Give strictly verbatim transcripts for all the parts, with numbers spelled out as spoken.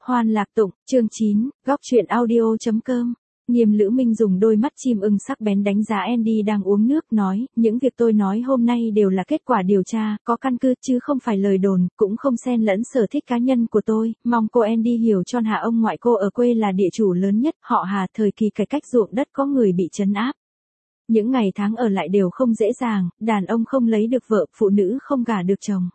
Hoan Lạc Tụng, chương chín, góc truyện audio.com. Nghiêm Lữ Minh dùng đôi mắt chim ưng sắc bén đánh giá Andy đang uống nước, nói, những việc tôi nói hôm nay đều là kết quả điều tra, có căn cứ chứ không phải lời đồn, cũng không xen lẫn sở thích cá nhân của tôi, mong cô Andy hiểu cho Hà ông ngoại cô ở quê là địa chủ lớn nhất, họ Hà thời kỳ cải cách ruộng đất có người bị trấn áp. Những ngày tháng ở lại đều không dễ dàng, đàn ông không lấy được vợ, phụ nữ không gả được chồng.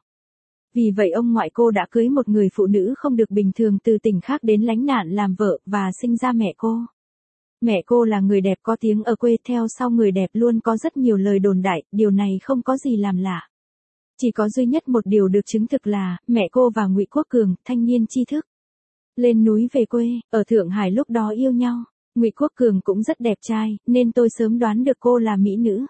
Vì vậy ông ngoại cô đã cưới một người phụ nữ không được bình thường từ tỉnh khác đến lánh nạn làm vợ, và sinh ra mẹ cô. Mẹ cô là người đẹp có tiếng ở quê, theo sau người đẹp luôn có rất nhiều lời đồn đại, điều này không có gì làm lạ. Chỉ có duy nhất một điều được chứng thực là, mẹ cô và Ngụy Quốc Cường, thanh niên tri thức, lên núi về quê, ở Thượng Hải lúc đó yêu nhau. Ngụy Quốc Cường cũng rất đẹp trai, nên tôi sớm đoán được cô là mỹ nữ.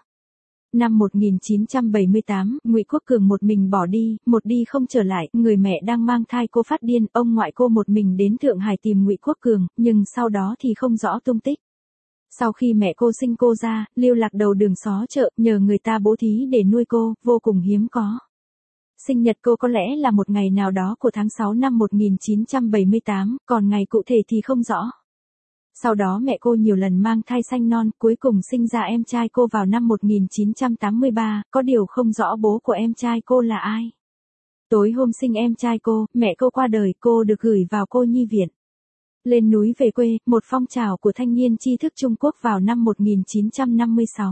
Năm một nghìn chín trăm bảy mươi tám, Ngụy Quốc Cường một mình bỏ đi, một đi không trở lại, người mẹ đang mang thai cô phát điên, ông ngoại cô một mình đến Thượng Hải tìm Ngụy Quốc Cường, nhưng sau đó thì không rõ tung tích. Sau khi mẹ cô sinh cô ra, lưu lạc đầu đường xó chợ, nhờ người ta bố thí để nuôi cô, vô cùng hiếm có. Sinh nhật cô có lẽ là một ngày nào đó của tháng sáu năm một nghìn chín trăm bảy mươi tám, còn ngày cụ thể thì không rõ. Sau đó mẹ cô nhiều lần mang thai sanh non, cuối cùng sinh ra em trai cô vào năm một nghìn chín trăm tám mươi ba, có điều không rõ bố của em trai cô là ai. Tối hôm sinh em trai cô, mẹ cô qua đời, cô được gửi vào cô nhi viện. Lên núi về quê, một phong trào của thanh niên tri thức Trung Quốc vào năm một nghìn chín trăm năm mươi sáu.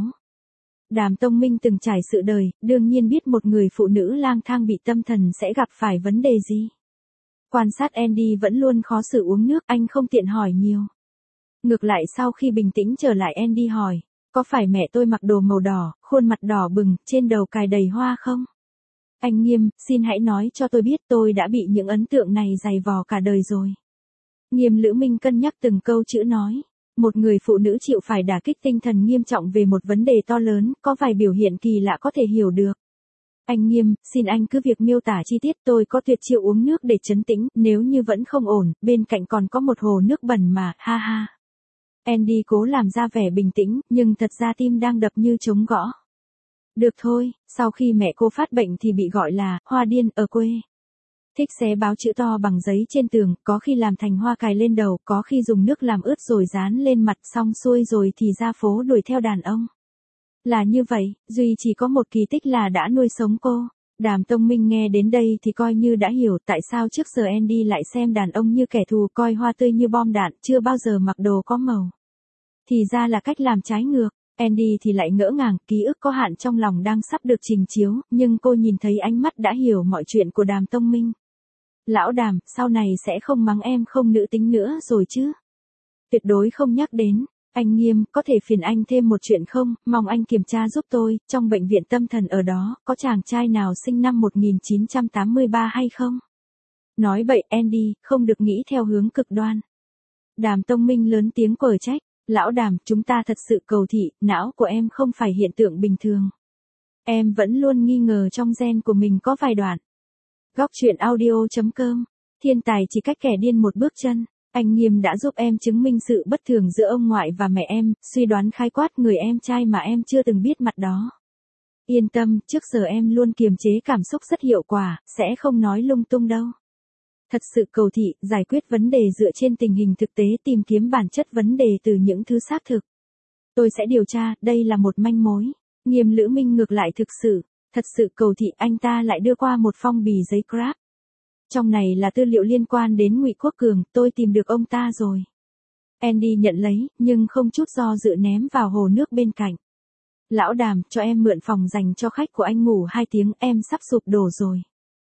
Đàm Tông Minh từng trải sự đời, đương nhiên biết một người phụ nữ lang thang bị tâm thần sẽ gặp phải vấn đề gì. Quan sát Andy vẫn luôn khó xử uống nước, anh không tiện hỏi nhiều. Ngược lại sau khi bình tĩnh trở lại, Andy hỏi, có phải mẹ tôi mặc đồ màu đỏ, khuôn mặt đỏ bừng, trên đầu cài đầy hoa không? Anh Nghiêm, xin hãy nói cho tôi biết, tôi đã bị những ấn tượng này dày vò cả đời rồi. Nghiêm Lữ Minh cân nhắc từng câu chữ nói, một người phụ nữ chịu phải đả kích tinh thần nghiêm trọng về một vấn đề to lớn, có vài biểu hiện kỳ lạ có thể hiểu được. Anh Nghiêm, xin anh cứ việc miêu tả chi tiết, tôi có tuyệt chiêu uống nước để trấn tĩnh, nếu như vẫn không ổn, bên cạnh còn có một hồ nước bẩn mà, ha ha. Andy cố làm ra vẻ bình tĩnh, nhưng thật ra tim đang đập như trống gõ. Được thôi, sau khi mẹ cô phát bệnh thì bị gọi là hoa điên ở quê. Thích xé báo chữ to bằng giấy trên tường, có khi làm thành hoa cài lên đầu, có khi dùng nước làm ướt rồi dán lên mặt, xong xuôi rồi thì ra phố đuổi theo đàn ông. Là như vậy, duy chỉ có một kỳ tích là đã nuôi sống cô. Đàm Tông Minh nghe đến đây thì coi như đã hiểu tại sao trước giờ Andy lại xem đàn ông như kẻ thù, coi hoa tươi như bom đạn, chưa bao giờ mặc đồ có màu. Thì ra là cách làm trái ngược. Andy thì lại ngỡ ngàng, ký ức có hạn trong lòng đang sắp được trình chiếu, nhưng cô nhìn thấy ánh mắt đã hiểu mọi chuyện của Đàm Tông Minh. Lão Đàm, sau này sẽ không mắng em không nữ tính nữa rồi chứ? Tuyệt đối không nhắc đến. Anh Nghiêm, có thể phiền anh thêm một chuyện không, mong anh kiểm tra giúp tôi, trong bệnh viện tâm thần ở đó, có chàng trai nào sinh năm một nghìn chín trăm tám mươi ba hay không? Nói bậy Andy, không được nghĩ theo hướng cực đoan. Đàm Tông Minh lớn tiếng quở trách, lão Đàm, chúng ta thật sự cầu thị, não của em không phải hiện tượng bình thường. Em vẫn luôn nghi ngờ trong gen của mình có vài đoạn. Góc truyện audio.com, thiên tài chỉ cách kẻ điên một bước chân. Anh Nghiêm đã giúp em chứng minh sự bất thường giữa ông ngoại và mẹ em, suy đoán khái quát người em trai mà em chưa từng biết mặt đó. Yên tâm, trước giờ em luôn kiềm chế cảm xúc rất hiệu quả, sẽ không nói lung tung đâu. Thật sự cầu thị, giải quyết vấn đề dựa trên tình hình thực tế, tìm kiếm bản chất vấn đề từ những thứ xác thực. Tôi sẽ điều tra, đây là một manh mối. Nghiêm Lữ Minh ngược lại thực sự, thật sự cầu thị, anh ta lại đưa qua một phong bì giấy Grab. Trong này là tư liệu liên quan đến Ngụy Quốc Cường, tôi tìm được ông ta rồi. Andy nhận lấy, nhưng không chút do dự ném vào hồ nước bên cạnh. Lão Đàm, cho em mượn phòng dành cho khách của anh ngủ hai tiếng, em sắp sụp đổ rồi.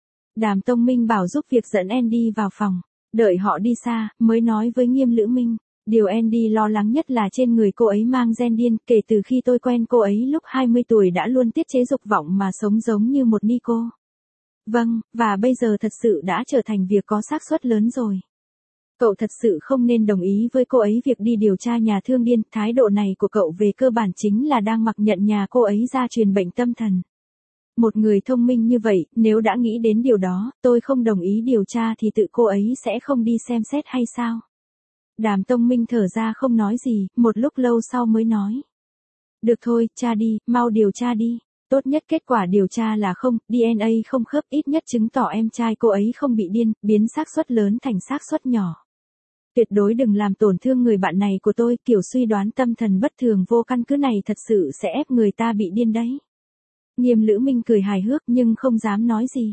Đàm Tông Minh bảo giúp việc dẫn Andy vào phòng. Đợi họ đi xa, mới nói với Nghiêm Lữ Minh. Điều Andy lo lắng nhất là trên người cô ấy mang gen điên, kể từ khi tôi quen cô ấy lúc hai mươi tuổi đã luôn tiết chế dục vọng mà sống giống như một ni cô. Vâng, và bây giờ thật sự đã trở thành việc có xác suất lớn rồi. Cậu thật sự không nên đồng ý với cô ấy việc đi điều tra nhà thương điên, thái độ này của cậu về cơ bản chính là đang mặc nhận nhà cô ấy gia truyền bệnh tâm thần. Một người thông minh như vậy, nếu đã nghĩ đến điều đó, tôi không đồng ý điều tra thì tự cô ấy sẽ không đi xem xét hay sao? Đàm Tông Minh thở ra không nói gì, một lúc lâu sau mới nói. Được thôi, tra đi, mau điều tra đi. Tốt nhất kết quả điều tra là không, đê en a không khớp, ít nhất chứng tỏ em trai cô ấy không bị điên, biến xác suất lớn thành xác suất nhỏ. Tuyệt đối đừng làm tổn thương người bạn này của tôi, kiểu suy đoán tâm thần bất thường vô căn cứ này thật sự sẽ ép người ta bị điên đấy. Nghiêm Lữ Minh cười hài hước nhưng không dám nói gì.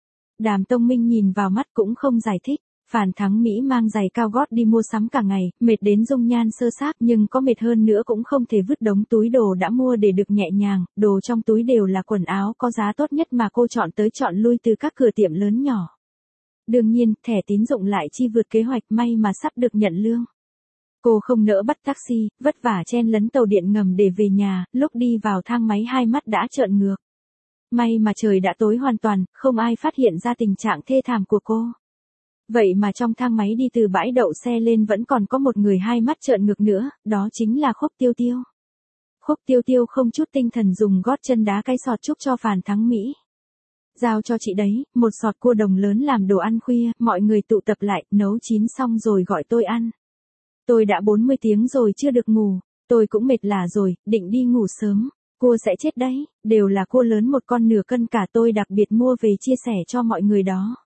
Đàm Tông Minh nhìn vào mắt cũng không giải thích. Phản Thắng Mỹ mang giày cao gót đi mua sắm cả ngày, mệt đến dung nhan sơ xác nhưng có mệt hơn nữa cũng không thể vứt đống túi đồ đã mua để được nhẹ nhàng, đồ trong túi đều là quần áo có giá tốt nhất mà cô chọn tới chọn lui từ các cửa tiệm lớn nhỏ. Đương nhiên, thẻ tín dụng lại chi vượt kế hoạch, may mà sắp được nhận lương. Cô không nỡ bắt taxi, vất vả chen lấn tàu điện ngầm để về nhà, lúc đi vào thang máy hai mắt đã trợn ngược. May mà trời đã tối hoàn toàn, không ai phát hiện ra tình trạng thê thảm của cô. Vậy mà trong thang máy đi từ bãi đậu xe lên vẫn còn có một người hai mắt trợn ngược nữa, đó chính là Khúc Tiêu Tiêu. Khúc Tiêu Tiêu không chút tinh thần dùng gót chân đá cái sọt chúc cho Phản Thắng Mỹ. Giao cho chị đấy, một sọt cua đồng lớn làm đồ ăn khuya, mọi người tụ tập lại, nấu chín xong rồi gọi tôi ăn. Tôi đã bốn mươi tiếng rồi chưa được ngủ, tôi cũng mệt lả rồi, định đi ngủ sớm. Cua sẽ chết đấy, đều là cua lớn một con nửa cân cả, tôi đặc biệt mua về chia sẻ cho mọi người đó.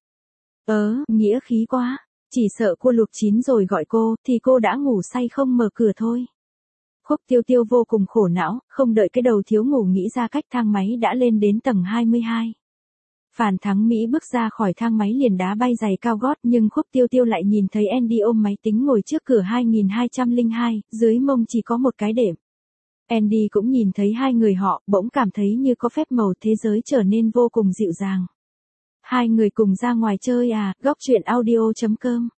Ớ, nghĩa khí quá, chỉ sợ cua luộc chín rồi gọi cô, thì cô đã ngủ say không mở cửa thôi. Khúc Tiêu Tiêu vô cùng khổ não, không đợi cái đầu thiếu ngủ nghĩ ra cách, thang máy đã lên đến tầng hai mươi hai. Phản Thắng Mỹ bước ra khỏi thang máy liền đá bay giày cao gót, nhưng Khúc Tiêu Tiêu lại nhìn thấy Andy ôm máy tính ngồi trước cửa hai nghìn hai trăm lẻ hai, dưới mông chỉ có một cái đệm. Andy cũng nhìn thấy hai người họ, bỗng cảm thấy như có phép màu, thế giới trở nên vô cùng dịu dàng. Hai người cùng ra ngoài chơi à, góc truyện audio chấm com.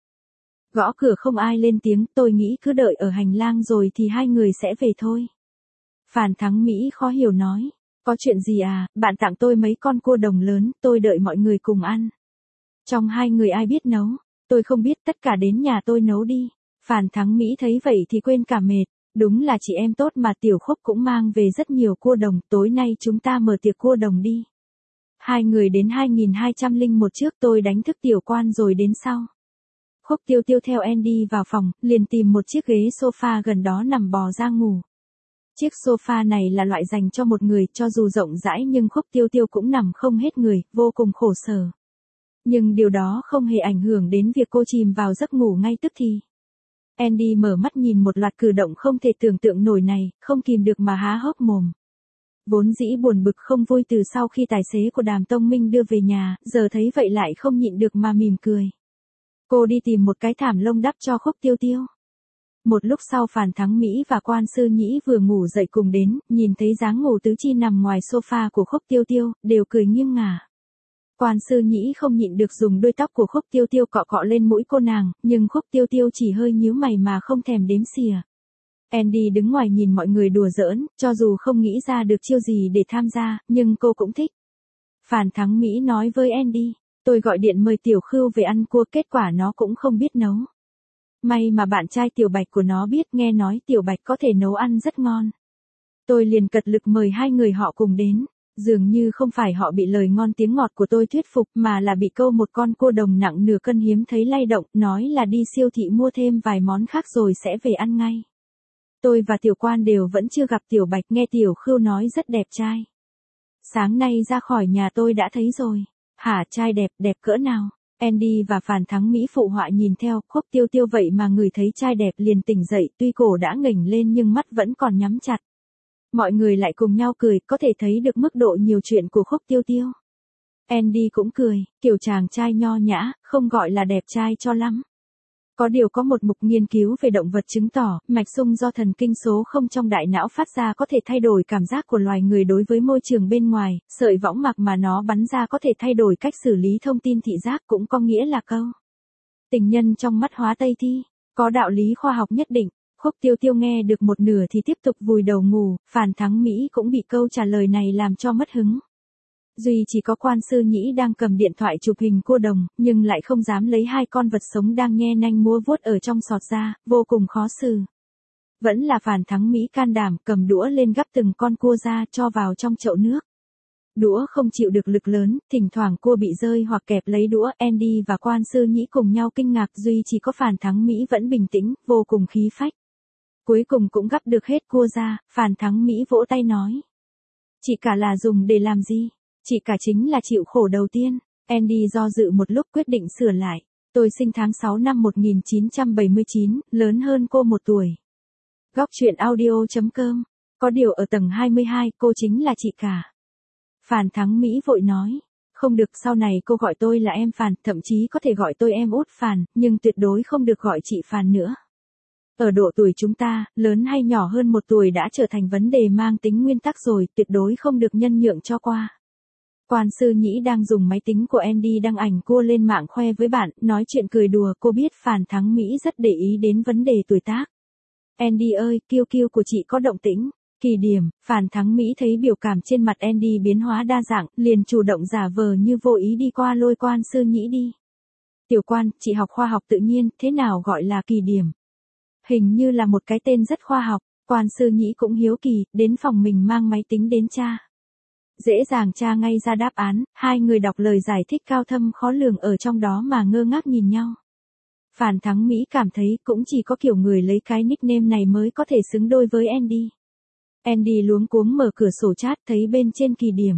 Gõ cửa không ai lên tiếng, tôi nghĩ cứ đợi ở hành lang rồi thì hai người sẽ về thôi. Phản Thắng Mỹ khó hiểu nói. Có chuyện gì à, bạn tặng tôi mấy con cua đồng lớn, tôi đợi mọi người cùng ăn. Trong hai người ai biết nấu? Tôi không biết, tất cả đến nhà tôi nấu đi. Phản Thắng Mỹ thấy vậy thì quên cả mệt. Đúng là chị em tốt mà, Tiểu Khúc cũng mang về rất nhiều cua đồng, tối nay chúng ta mở tiệc cua đồng đi. Hai người đến hai nghìn hai trăm lẻ một trước, tôi đánh thức Tiểu Quan rồi đến sau. Khúc Tiêu Tiêu theo Andy vào phòng, liền tìm một chiếc ghế sofa gần đó nằm bò ra ngủ. Chiếc sofa này là loại dành cho một người, cho dù rộng rãi nhưng Khúc Tiêu Tiêu cũng nằm không hết người, vô cùng khổ sở. Nhưng điều đó không hề ảnh hưởng đến việc cô chìm vào giấc ngủ ngay tức thì. Andy mở mắt nhìn một loạt cử động không thể tưởng tượng nổi này, không kìm được mà há hốc mồm. Vốn dĩ buồn bực không vui từ sau khi tài xế của Đàm Tông Minh đưa về nhà, giờ thấy vậy lại không nhịn được mà mỉm cười. Cô đi tìm một cái thảm lông đắp cho Khúc Tiêu Tiêu. Một lúc sau Phản Thắng Mỹ và Quan Sư Nhĩ vừa ngủ dậy cùng đến, nhìn thấy dáng ngủ tứ chi nằm ngoài sofa của Khúc Tiêu Tiêu, đều cười nghiêng ngả. Quan Sư Nhĩ không nhịn được dùng đuôi tóc của Khúc Tiêu Tiêu cọ cọ lên mũi cô nàng, nhưng Khúc Tiêu Tiêu chỉ hơi nhíu mày mà không thèm đếm xỉa. Andy đứng ngoài nhìn mọi người đùa giỡn, cho dù không nghĩ ra được chiêu gì để tham gia, nhưng cô cũng thích. Phản Thắng Mỹ nói với Andy, tôi gọi điện mời Tiểu Khưu về ăn cua, kết quả nó cũng không biết nấu. May mà bạn trai Tiểu Bạch của nó biết, nghe nói Tiểu Bạch có thể nấu ăn rất ngon. Tôi liền cật lực mời hai người họ cùng đến. Dường như không phải họ bị lời ngon tiếng ngọt của tôi thuyết phục, mà là bị câu một con cua đồng nặng nửa cân hiếm thấy lay động, nói là đi siêu thị mua thêm vài món khác rồi sẽ về ăn ngay. Tôi và Tiểu Quan đều vẫn chưa gặp Tiểu Bạch, nghe Tiểu Khưu nói rất đẹp trai. Sáng nay ra khỏi nhà tôi đã thấy rồi. Hả, trai đẹp, đẹp cỡ nào? Andy và Phản Thắng Mỹ phụ họa nhìn theo, Khúc Tiêu Tiêu vậy mà ngửi thấy trai đẹp liền tỉnh dậy, tuy cổ đã nghềnh lên nhưng mắt vẫn còn nhắm chặt. Mọi người lại cùng nhau cười, có thể thấy được mức độ nhiều chuyện của Khúc Tiêu Tiêu. Andy cũng cười, kiểu chàng trai nho nhã, không gọi là đẹp trai cho lắm. Có điều có một mục nghiên cứu về động vật chứng tỏ, mạch xung do thần kinh số không trong đại não phát ra có thể thay đổi cảm giác của loài người đối với môi trường bên ngoài, sợi võng mạc mà nó bắn ra có thể thay đổi cách xử lý thông tin thị giác, cũng có nghĩa là câu tình nhân trong mắt hóa Tây Thi, có đạo lý khoa học nhất định. Khúc Tiêu Tiêu nghe được một nửa thì tiếp tục vùi đầu ngủ, Phản Thắng Mỹ cũng bị câu trả lời này làm cho mất hứng. Duy chỉ có Quan Sư Nhĩ đang cầm điện thoại chụp hình cua đồng, nhưng lại không dám lấy hai con vật sống đang nhe nanh múa vuốt ở trong sọt ra, vô cùng khó xử. Vẫn là Phản Thắng Mỹ can đảm cầm đũa lên gắp từng con cua ra cho vào trong chậu nước. Đũa không chịu được lực lớn, thỉnh thoảng cua bị rơi hoặc kẹp lấy đũa. Andy và Quan Sư Nhĩ cùng nhau kinh ngạc, duy chỉ có Phản Thắng Mỹ vẫn bình tĩnh, vô cùng khí phách. Cuối cùng cũng gắp được hết cua ra, Phản Thắng Mỹ vỗ tay nói. Chị cả là dùng để làm gì? Chị cả chính là chịu khổ đầu tiên. Andy do dự một lúc quyết định sửa lại. Tôi sinh tháng sáu năm một nghìn chín trăm bảy mươi chín, lớn hơn cô một tuổi. Góc chuyện audio chấm com. Có điều ở tầng hai mươi hai cô chính là chị cả. Phàn Thắng Mỹ vội nói. Không được, sau này cô gọi tôi là em Phàn, thậm chí có thể gọi tôi em út Phàn, nhưng tuyệt đối không được gọi chị Phàn nữa. Ở độ tuổi chúng ta, lớn hay nhỏ hơn một tuổi đã trở thành vấn đề mang tính nguyên tắc rồi, tuyệt đối không được nhân nhượng cho qua. Quan sư nhĩ đang dùng máy tính của Andy đăng ảnh cua lên mạng khoe với bạn, nói chuyện cười đùa. Cô biết Phàn Thắng Mỹ rất để ý đến vấn đề tuổi tác. Andy ơi, kiêu kiêu của chị có động tĩnh. Kỳ điểm, Phàn Thắng Mỹ thấy biểu cảm trên mặt Andy biến hóa đa dạng, liền chủ động giả vờ như vô ý đi qua lôi quan sư nhĩ đi. Tiểu quan, chị học khoa học tự nhiên, thế nào gọi là kỳ điểm? Hình như là một cái tên rất khoa học. Quan sư nhĩ cũng hiếu kỳ, đến phòng mình mang máy tính đến tra. Dễ dàng tra ngay ra đáp án, hai người đọc lời giải thích cao thâm khó lường ở trong đó mà ngơ ngác nhìn nhau. Phàn Thắng Mỹ cảm thấy cũng chỉ có kiểu người lấy cái nickname này mới có thể xứng đôi với Andy. Andy luống cuống mở cửa sổ chat thấy bên trên kỳ điểm.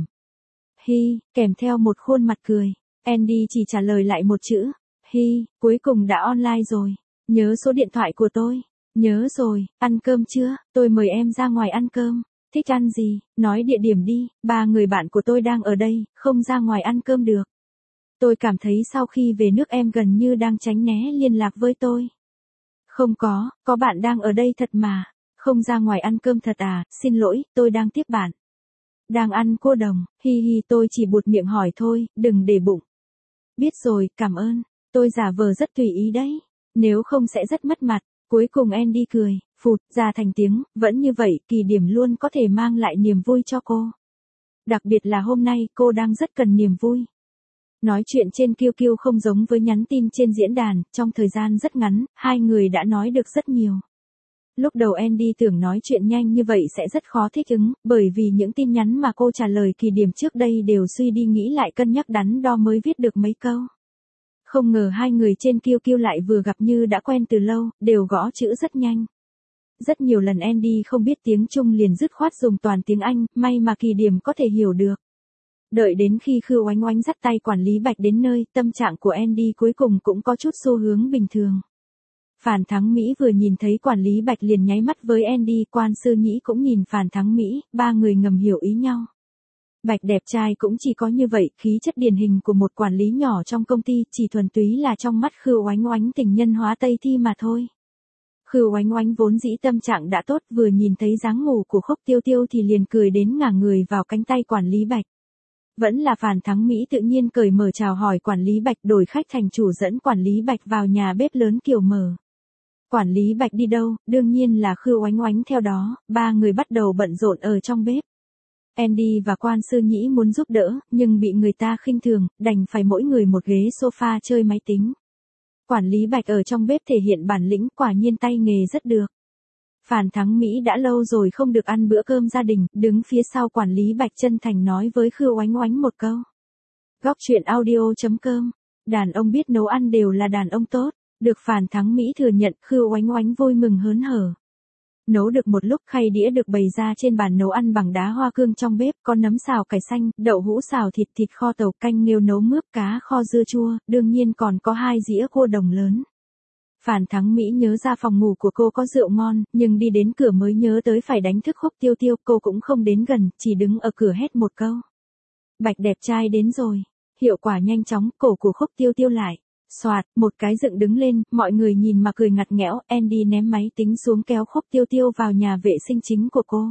Hi, kèm theo một khuôn mặt cười. Andy chỉ trả lời lại một chữ. Hi, cuối cùng đã online rồi. Nhớ số điện thoại của tôi. Nhớ rồi, ăn cơm chưa? Tôi mời em ra ngoài ăn cơm. Thích ăn gì? Nói địa điểm đi, ba người bạn của tôi đang ở đây, không ra ngoài ăn cơm được. Tôi cảm thấy sau khi về nước em gần như đang tránh né liên lạc với tôi. Không có, có bạn đang ở đây thật mà. Không ra ngoài ăn cơm thật à, xin lỗi, tôi đang tiếp bạn. Đang ăn cô đồng, hi hi tôi chỉ buột miệng hỏi thôi, đừng để bụng. Biết rồi, cảm ơn, tôi giả vờ rất tùy ý đấy, nếu không sẽ rất mất mặt. Cuối cùng Andy cười, phụt, ra thành tiếng, vẫn như vậy, kỳ điểm luôn có thể mang lại niềm vui cho cô. Đặc biệt là hôm nay, cô đang rất cần niềm vui. Nói chuyện trên Q Q không giống với nhắn tin trên diễn đàn, trong thời gian rất ngắn, hai người đã nói được rất nhiều. Lúc đầu Andy tưởng nói chuyện nhanh như vậy sẽ rất khó thích ứng, bởi vì những tin nhắn mà cô trả lời kỳ điểm trước đây đều suy đi nghĩ lại cân nhắc đắn đo mới viết được mấy câu. Không ngờ hai người trên Q Q lại vừa gặp như đã quen từ lâu, đều gõ chữ rất nhanh. Rất nhiều lần Andy không biết tiếng Trung liền dứt khoát dùng toàn tiếng Anh, may mà kỳ điểm có thể hiểu được. Đợi đến khi Khư Oánh Oánh dắt tay quản lý Bạch đến nơi, tâm trạng của Andy cuối cùng cũng có chút xu hướng bình thường. Phàn Thắng Mỹ vừa nhìn thấy quản lý Bạch liền nháy mắt với Andy, quan sư nhĩ cũng nhìn Phàn Thắng Mỹ, ba người ngầm hiểu ý nhau. Bạch đẹp trai cũng chỉ có như vậy, khí chất điển hình của một quản lý nhỏ trong công ty, chỉ thuần túy là trong mắt Khư Oánh Oánh tình nhân hóa Tây Thi mà thôi. Khư Oánh Oánh vốn dĩ tâm trạng đã tốt, vừa nhìn thấy dáng ngủ của Khúc Tiêu Tiêu thì liền cười đến ngả người vào cánh tay quản lý Bạch. Vẫn là Phàn Thắng Mỹ tự nhiên cởi mở chào hỏi quản lý Bạch, đổi khách thành chủ dẫn quản lý Bạch vào nhà bếp lớn kiểu mở. Quản lý Bạch đi đâu, đương nhiên là Khư Oánh Oánh theo đó, ba người bắt đầu bận rộn ở trong bếp. Andy và quan sư nhĩ muốn giúp đỡ, nhưng bị người ta khinh thường, đành phải mỗi người một ghế sofa chơi máy tính. Quản lý Bạch ở trong bếp thể hiện bản lĩnh, quả nhiên tay nghề rất được. Phàn Thắng Mỹ đã lâu rồi không được ăn bữa cơm gia đình, đứng phía sau quản lý Bạch chân thành nói với Khư Oánh Oánh một câu. Góc chuyện audio chấm com. Đàn ông biết nấu ăn đều là đàn ông tốt. Được Phàn Thắng Mỹ thừa nhận, Khư Oánh Oánh vui mừng hớn hở. Nấu được một lúc, khay đĩa được bày ra trên bàn nấu ăn bằng đá hoa cương trong bếp, có nấm xào cải xanh, đậu hũ xào thịt, thịt kho tàu, canh nghêu nấu mướp, cá kho dưa chua, đương nhiên còn có hai dĩa cua đồng lớn. Phàn Thắng Mỹ nhớ ra phòng ngủ của cô có rượu ngon, nhưng đi đến cửa mới nhớ tới phải đánh thức Khúc Tiêu Tiêu, cô cũng không đến gần, chỉ đứng ở cửa hét một câu. Bạch đẹp trai đến rồi. Hiệu quả nhanh chóng, cổ của Khúc Tiêu Tiêu lại. Soạt, một cái dựng đứng lên, mọi người nhìn mà cười ngặt nghẽo, Andy ném máy tính xuống kéo Khúc Tiêu Tiêu vào nhà vệ sinh chính của cô.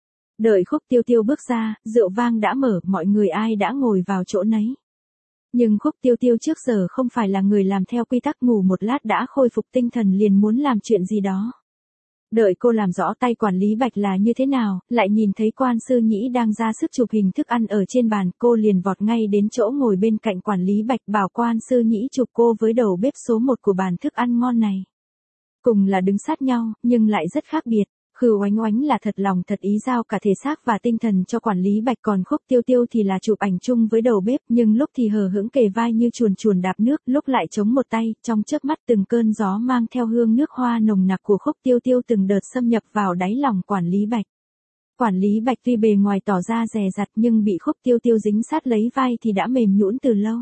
Đợi Khúc Tiêu Tiêu bước ra, rượu vang đã mở, mọi người ai đã ngồi vào chỗ nấy. Nhưng Khúc Tiêu Tiêu trước giờ không phải là người làm theo quy tắc ngủ một lát đã khôi phục tinh thần liền muốn làm chuyện gì đó. Đợi cô làm rõ tay quản lý Bạch là như thế nào, lại nhìn thấy quan sư nhĩ đang ra sức chụp hình thức ăn ở trên bàn, cô liền vọt ngay đến chỗ ngồi bên cạnh quản lý Bạch bảo quan sư nhĩ chụp cô với đầu bếp số một của bàn thức ăn ngon này. Cùng là đứng sát nhau, nhưng lại rất khác biệt. Khư Oánh Oánh là thật lòng thật ý giao cả thể xác và tinh thần cho quản lý Bạch, còn Khúc Tiêu Tiêu thì là chụp ảnh chung với đầu bếp, nhưng lúc thì hờ hững kề vai như chuồn chuồn đạp nước, lúc lại chống một tay, trong chớp mắt từng cơn gió mang theo hương nước hoa nồng nặc của Khúc Tiêu Tiêu từng đợt xâm nhập vào đáy lòng quản lý Bạch. Quản lý Bạch tuy bề ngoài tỏ ra dè dặt nhưng bị Khúc Tiêu Tiêu dính sát lấy vai thì đã mềm nhũn từ lâu.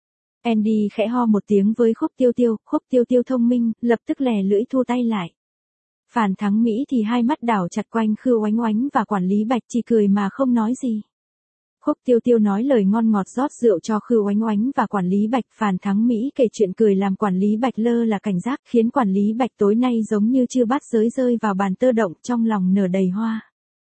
Andy khẽ ho một tiếng với Khúc Tiêu Tiêu, Khúc Tiêu Tiêu thông minh, lập tức lè lưỡi thu tay lại. Phàn Thắng Mỹ thì hai mắt đảo chặt quanh Khư Oánh Oánh và quản lý Bạch chỉ cười mà không nói gì. Khúc Tiêu Tiêu nói lời ngon ngọt rót rượu cho Khư Oánh Oánh và quản lý Bạch. Phàn Thắng Mỹ kể chuyện cười làm quản lý Bạch lơ là cảnh giác, khiến quản lý Bạch tối nay giống như chưa bắt giới rơi vào bàn tơ động, trong lòng nở đầy hoa.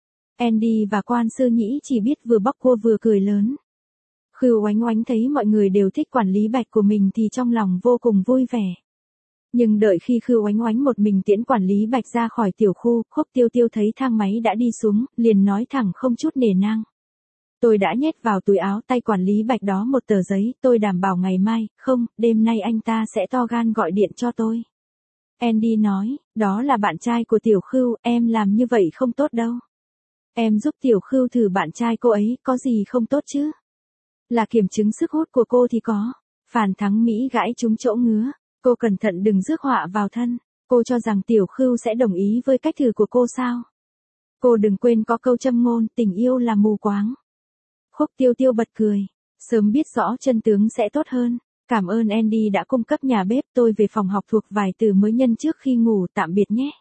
Andy và Quan Sư Nhĩ chỉ biết vừa bóc cua vừa cười lớn. Khư Oánh Oánh thấy mọi người đều thích quản lý Bạch của mình thì trong lòng vô cùng vui vẻ. Nhưng đợi khi Khư Oánh Oánh một mình tiễn quản lý Bạch ra khỏi tiểu khu, Khúc Tiêu Tiêu thấy thang máy đã đi xuống, liền nói thẳng không chút nể nang. Tôi đã nhét vào túi áo tay quản lý Bạch đó một tờ giấy, tôi đảm bảo ngày mai, không, đêm nay anh ta sẽ to gan gọi điện cho tôi. Andy nói, đó là bạn trai của Tiểu Khưu, em làm như vậy không tốt đâu. Em giúp Tiểu Khưu thử bạn trai cô ấy, có gì không tốt chứ? Là kiểm chứng sức hút của cô thì có. Phàn Thắng Mỹ gãi trúng chỗ ngứa. Cô cẩn thận đừng rước họa vào thân. Cô cho rằng Tiểu Khưu sẽ đồng ý với cách thử của cô sao? Cô đừng quên có câu châm ngôn, tình yêu là mù quáng. Khúc Tiêu Tiêu bật cười. Sớm biết rõ chân tướng sẽ tốt hơn. Cảm ơn Andy đã cung cấp nhà bếp, tôi về phòng học thuộc vài từ mới nhân trước khi ngủ, tạm biệt nhé.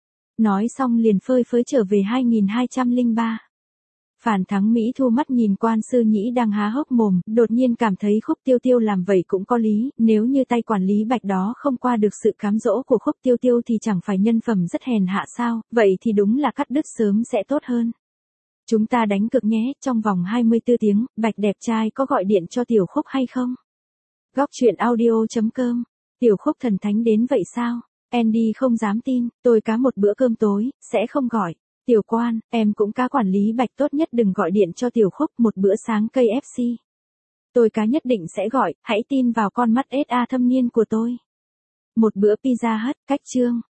Nói xong liền phơi phới trở về hai nghìn hai trăm lẻ ba. Phàn Thắng Mỹ thu mắt nhìn Quan Sư Nhĩ đang há hốc mồm, đột nhiên cảm thấy Khúc Tiêu Tiêu làm vậy cũng có lý, nếu như tay quản lý Bạch đó không qua được sự cám dỗ của Khúc Tiêu Tiêu thì chẳng phải nhân phẩm rất hèn hạ sao, vậy thì đúng là cắt đứt sớm sẽ tốt hơn. Chúng ta đánh cược nhé, trong vòng hai mươi tư tiếng, Bạch đẹp trai có gọi điện cho Tiểu Khúc hay không? Góc truyện audio chấm com. Tiểu Khúc thần thánh đến vậy sao? Andy không dám tin, tôi cá một bữa cơm tối, sẽ không gọi. Tiểu Quan, em cũng cá quản lý Bạch, tốt nhất đừng gọi điện cho Tiểu Khúc một bữa sáng cây ép xê. Tôi cá nhất định sẽ gọi, hãy tin vào con mắt ét a thâm niên của tôi. Một bữa pizza hut, cách chương.